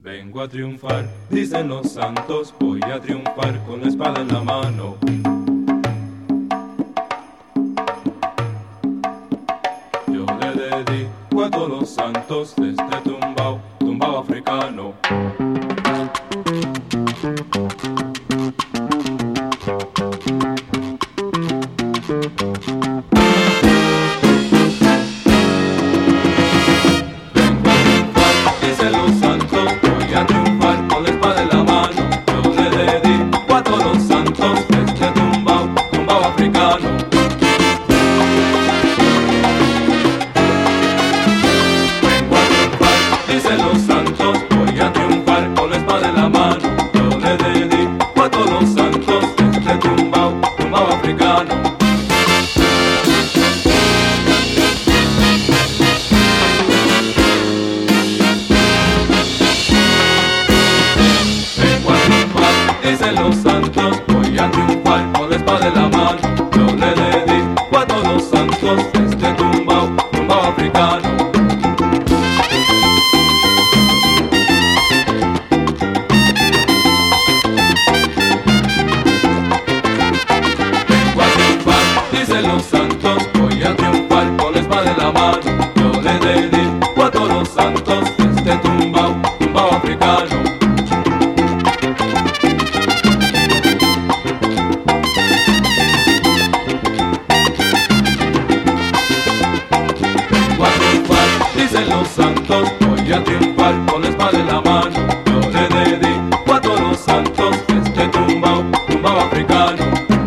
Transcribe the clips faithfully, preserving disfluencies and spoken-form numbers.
Vengo a triunfar, dicen los santos, voy a triunfar con la espada en la mano. Yo le dedico a todos los santos de este tumbao, tumbao africano. Los santos, voy a triunfar con la espada en la mano. Yo le dedico a todos los santos este tumbao, tumbao africano. Vengo a triunfar, dicen los santos, voy a triunfar con la espada en la mano. Yo le dedico a todos los santos este tumbao, tumbao africano. Dicen los santos, voy a triunfar con la espada en la mano. Yo le dedico a todos los santos este tumbao, tumbao africano.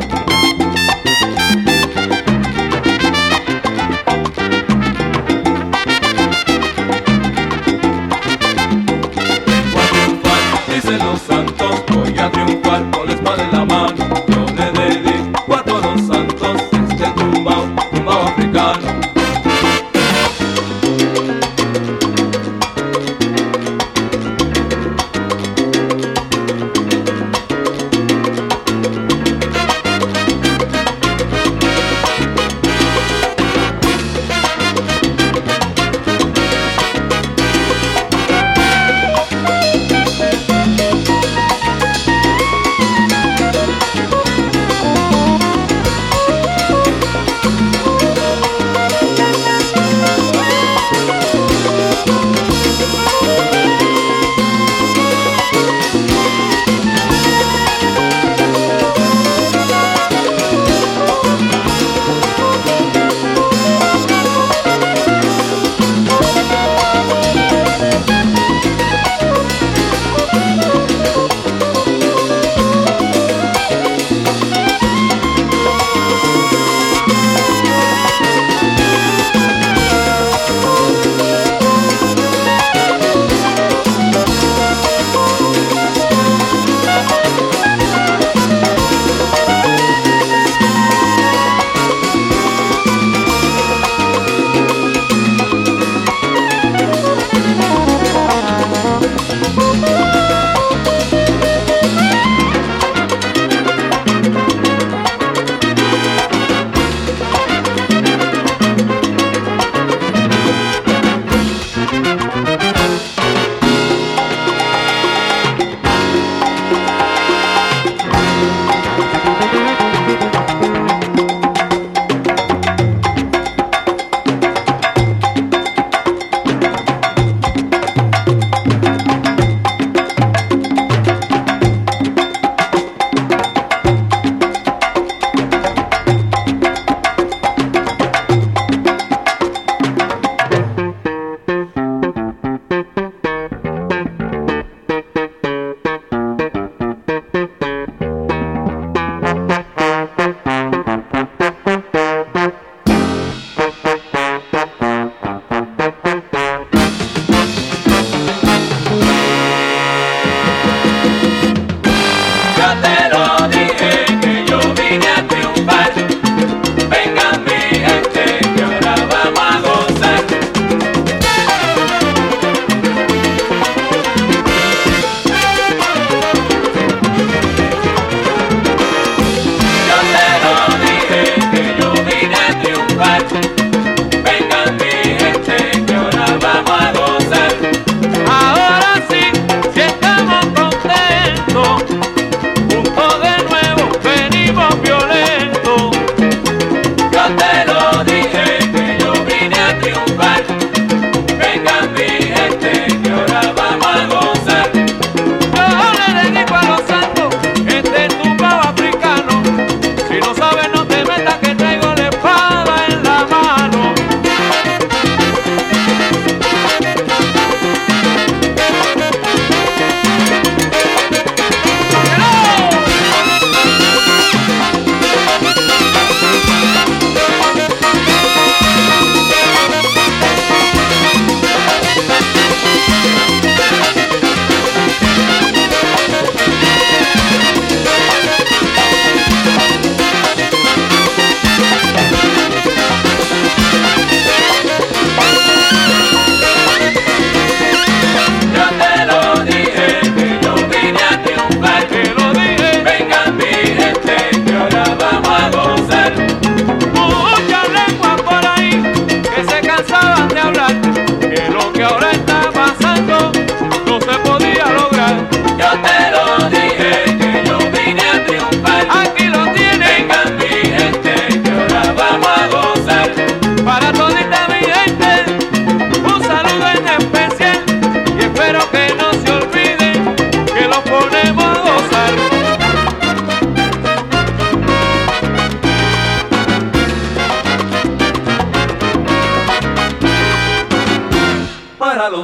Vengo a triunfar, dicen los santos, voy a triunfar con la espada en la mano. Yo le dedico a todos los santos este tumbao, tumbao africano.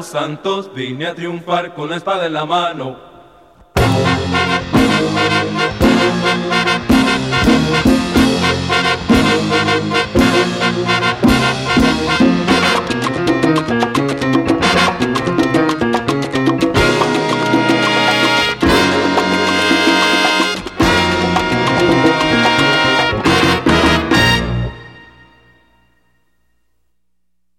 santos, vine a triunfar con la espada en la mano.